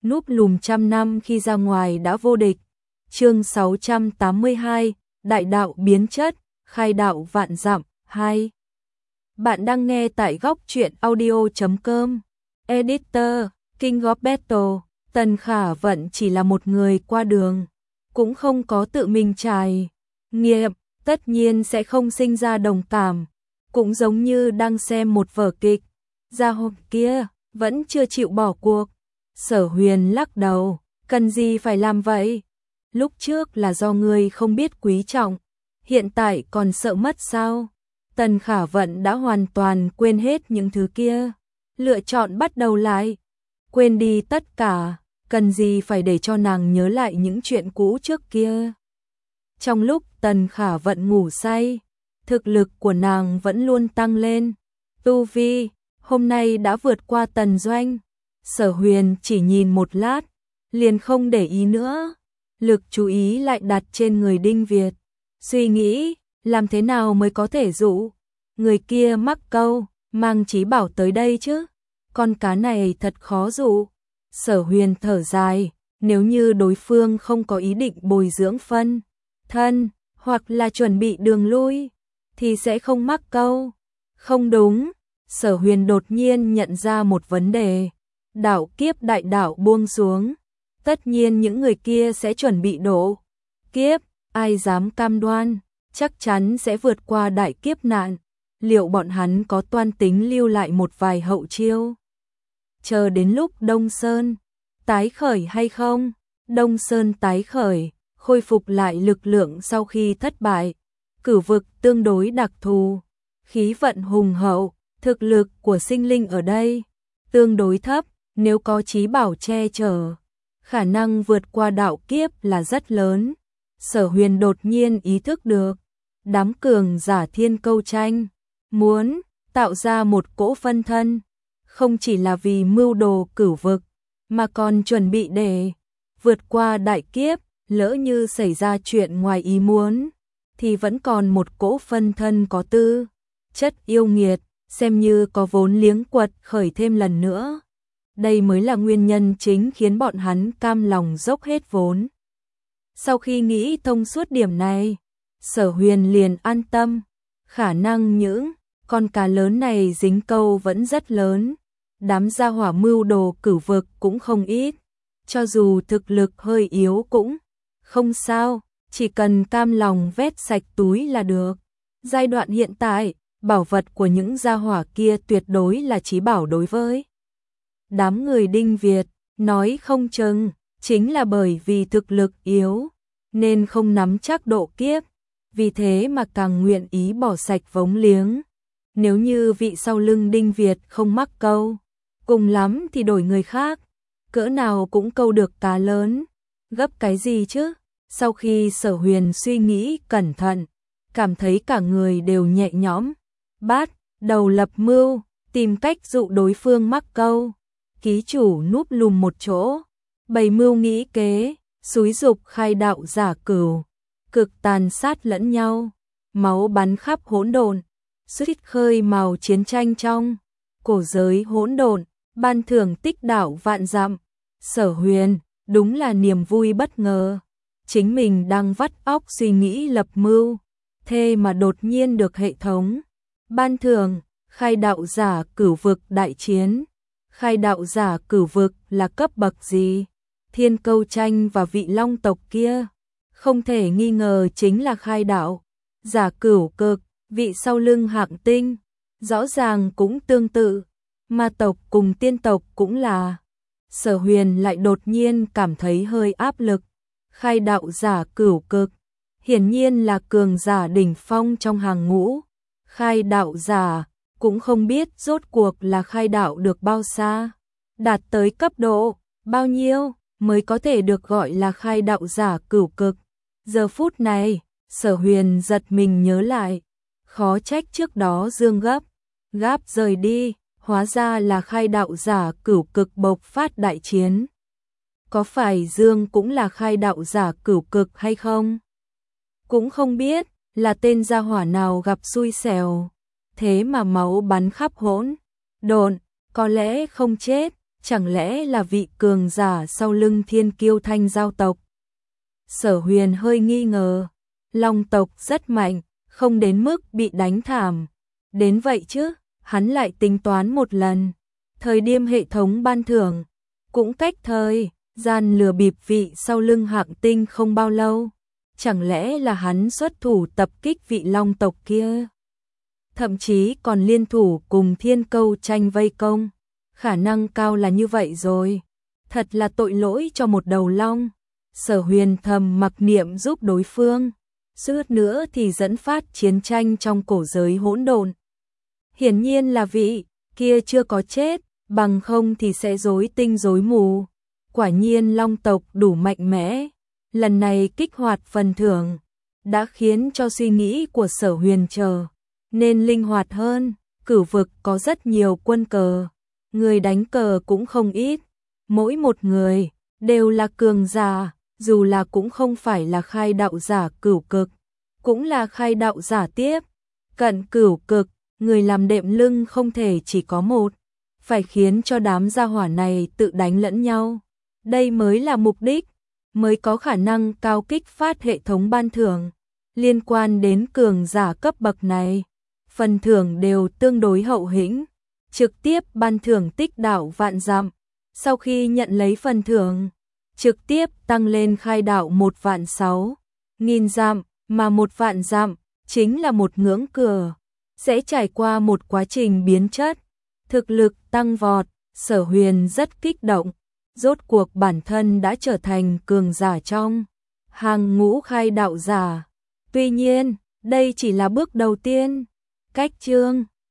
núp lùm trăm năm khi ra ngoài đã vô địch. Chương 682, Đại đạo biến chất, khai đạo vạn dặm 2. Bạn đang nghe tại góc truyện audio.com. Editor, King of Battle. Tần Khả Vận chỉ là một người qua đường, cũng không có tự mình trải nghiệm, tất nhiên sẽ không sinh ra đồng cảm, cũng giống như đang xem một vở kịch. Gia hồn kia vẫn chưa chịu bỏ cuộc. Sở Huyền lắc đầu, cần gì phải làm vậy? Lúc trước là do ngươi không biết quý trọng, hiện tại còn sợ mất sao? Tần Khả Vận đã hoàn toàn quên hết những thứ kia, lựa chọn bắt đầu lại, quên đi tất cả, cần gì phải để cho nàng nhớ lại những chuyện cũ trước kia. Trong lúc Tần Khả Vận ngủ say, thực lực của nàng vẫn luôn tăng lên, tu vi hôm nay đã vượt qua Tần Doanh. Sở Huyền chỉ nhìn một lát, liền không để ý nữa, lực chú ý lại đặt trên người Đinh Việt, suy nghĩ làm thế nào mới có thể dụ người kia mắc câu, mang Chí Bảo tới đây chứ. Con cá này thật khó dụ. Sở Huyền thở dài, nếu như đối phương không có ý định bồi dưỡng phân thân, hoặc là chuẩn bị đường lui, thì sẽ không mắc câu. Không đúng, Sở Huyền đột nhiên nhận ra một vấn đề. Đạo kiếp đại đạo buông xuống, tất nhiên những người kia sẽ chuẩn bị độ kiếp, ai dám cam đoan, chắc chắn sẽ vượt qua đại kiếp nạn. Liệu bọn hắn có toan tính lưu lại một vài hậu chiêu, chờ đến lúc Đông Sơn tái khởi hay không? Đông Sơn tái khởi, khôi phục lại lực lượng sau khi thất bại. Cửu vực tương đối đặc thù, khí vận hùng hậu, thực lực của sinh linh ở đây tương đối thấp, nếu có Chí Bảo che chở, khả năng vượt qua đạo kiếp là rất lớn. Sở Huyền đột nhiên ý thức được, đám cường giả thiên câu tranh muốn tạo ra một cỗ phân thân, không chỉ là vì mưu đồ cửu vực, mà còn chuẩn bị để vượt qua đại kiếp. Lỡ như xảy ra chuyện ngoài ý muốn, thì vẫn còn một cỗ phân thân có tư chất yêu nghiệt, xem như có vốn liếng quật khởi thêm lần nữa. Đây mới là nguyên nhân chính khiến bọn hắn cam lòng dốc hết vốn. Sau khi nghĩ thông suốt điểm này, Sở Huyền liền an tâm, khả năng những con cá lớn này dính câu vẫn rất lớn, đám gia hỏa mưu đồ cửu vực cũng không ít, cho dù thực lực hơi yếu cũng không sao, chỉ cần cam lòng vét sạch túi là được. Giai đoạn hiện tại, bảo vật của những gia hỏa kia tuyệt đối là chí bảo đối với đám người Đinh Việt, nói không chừng chính là bởi vì thực lực yếu nên không nắm chắc độ kiếp, vì thế mà càng nguyện ý bỏ sạch vống liếng. Nếu như vị sau lưng Đinh Việt không mắc câu, cùng lắm thì đổi người khác, cỡ nào cũng câu được cá lớn, gấp cái gì chứ? Sau khi Sở Huyền suy nghĩ cẩn thận, cảm thấy cả người đều nhẹ nhõm, bắt đầu lập mưu, tìm cách dụ đối phương mắc câu. Ký chủ núp lùm một chỗ, bày mưu nghĩ kế, xúi dục khai đạo giả cửu cực tàn sát lẫn nhau, máu bắn khắp hỗn độn, xuất khơi màu chiến tranh trong cổ giới hỗn độn, ban thưởng tích đạo vạn dặm. Sở Huyền đúng là niềm vui bất ngờ, chính mình đang vắt óc suy nghĩ lập mưu, thế mà đột nhiên được hệ thống ban thưởng khai đạo giả cửu vực đại chiến. Khai đạo giả cửu vực là cấp bậc gì? Thiên câu tranh và vị long tộc kia không thể nghi ngờ chính là khai đạo giả cửu cực. Vị sau lưng Hạng Tinh rõ ràng cũng tương tự, ma tộc cùng tiên tộc cũng là. Sở Huyền lại đột nhiên cảm thấy hơi áp lực. Khai đạo giả cửu cực hiển nhiên là cường giả đỉnh phong trong hàng ngũ. Khai đạo giả cũng không biết rốt cuộc là khai đạo được bao xa, đạt tới cấp độ bao nhiêu mới có thể được gọi là khai đạo giả cửu cực. Giờ phút này, Sở Huyền giật mình nhớ lại, khó trách trước đó Dương gáp rời đi, hóa ra là khai đạo giả cửu cực bộc phát đại chiến. Có phải Dương cũng là khai đạo giả cửu cực hay không? Cũng không biết là tên gia hỏa nào gặp xui xẻo, thế mà máu bắn khắp hỗn độn, có lẽ không chết, chẳng lẽ là vị cường giả sau lưng Thiên Kiêu Thanh Giao tộc? Sở Huyền hơi nghi ngờ, Long tộc rất mạnh, không đến mức bị đánh thảm. Đến vậy chứ, hắn lại tính toán một lần. Thời điểm hệ thống ban thưởng, cũng cách thời gian lừa bịp vị sau lưng Hạng Tinh không bao lâu. Chẳng lẽ là hắn xuất thủ tập kích vị Long tộc kia? Thậm chí còn liên thủ cùng Thiên Câu tranh vây công. Khả năng cao là như vậy rồi. Thật là tội lỗi cho một đầu long. Sở Huyền thầm mặc niệm giúp đối phương. Suốt nữa thì dẫn phát chiến tranh trong cổ giới hỗn độn. Hiển nhiên là vị kia chưa có chết, bằng không thì sẽ rối tinh rối mù. Quả nhiên Long tộc đủ mạnh mẽ. Lần này kích hoạt phần thưởng đã khiến cho suy nghĩ của Sở Huyền nên linh hoạt hơn. Cửu vực có rất nhiều quân cờ, người đánh cờ cũng không ít, mỗi một người đều là cường giả, dù là cũng không phải là khai đạo giả cửu cực, cũng là khai đạo giả tiếp cận cửu cực, người làm đệm lưng không thể chỉ có một, phải khiến cho đám gia hỏa này tự đánh lẫn nhau. Đây mới là mục đích, mới có khả năng cao kích phát hệ thống ban thưởng. Liên quan đến cường giả cấp bậc này, phần thưởng đều tương đối hậu hĩnh, trực tiếp ban thưởng tích đạo vạn dặm. Sau khi nhận lấy phần thưởng, trực tiếp tăng lên khai đạo 1.600.000 dặm, mà 1 vạn dặm chính là một ngưỡng cửa, sẽ trải qua một quá trình biến chất, thực lực tăng vọt. Sở Huyền rất kích động, rốt cuộc bản thân đã trở thành cường giả trong hàng ngũ khai đạo giả. Tuy nhiên, đây chỉ là bước đầu tiên. Cách chương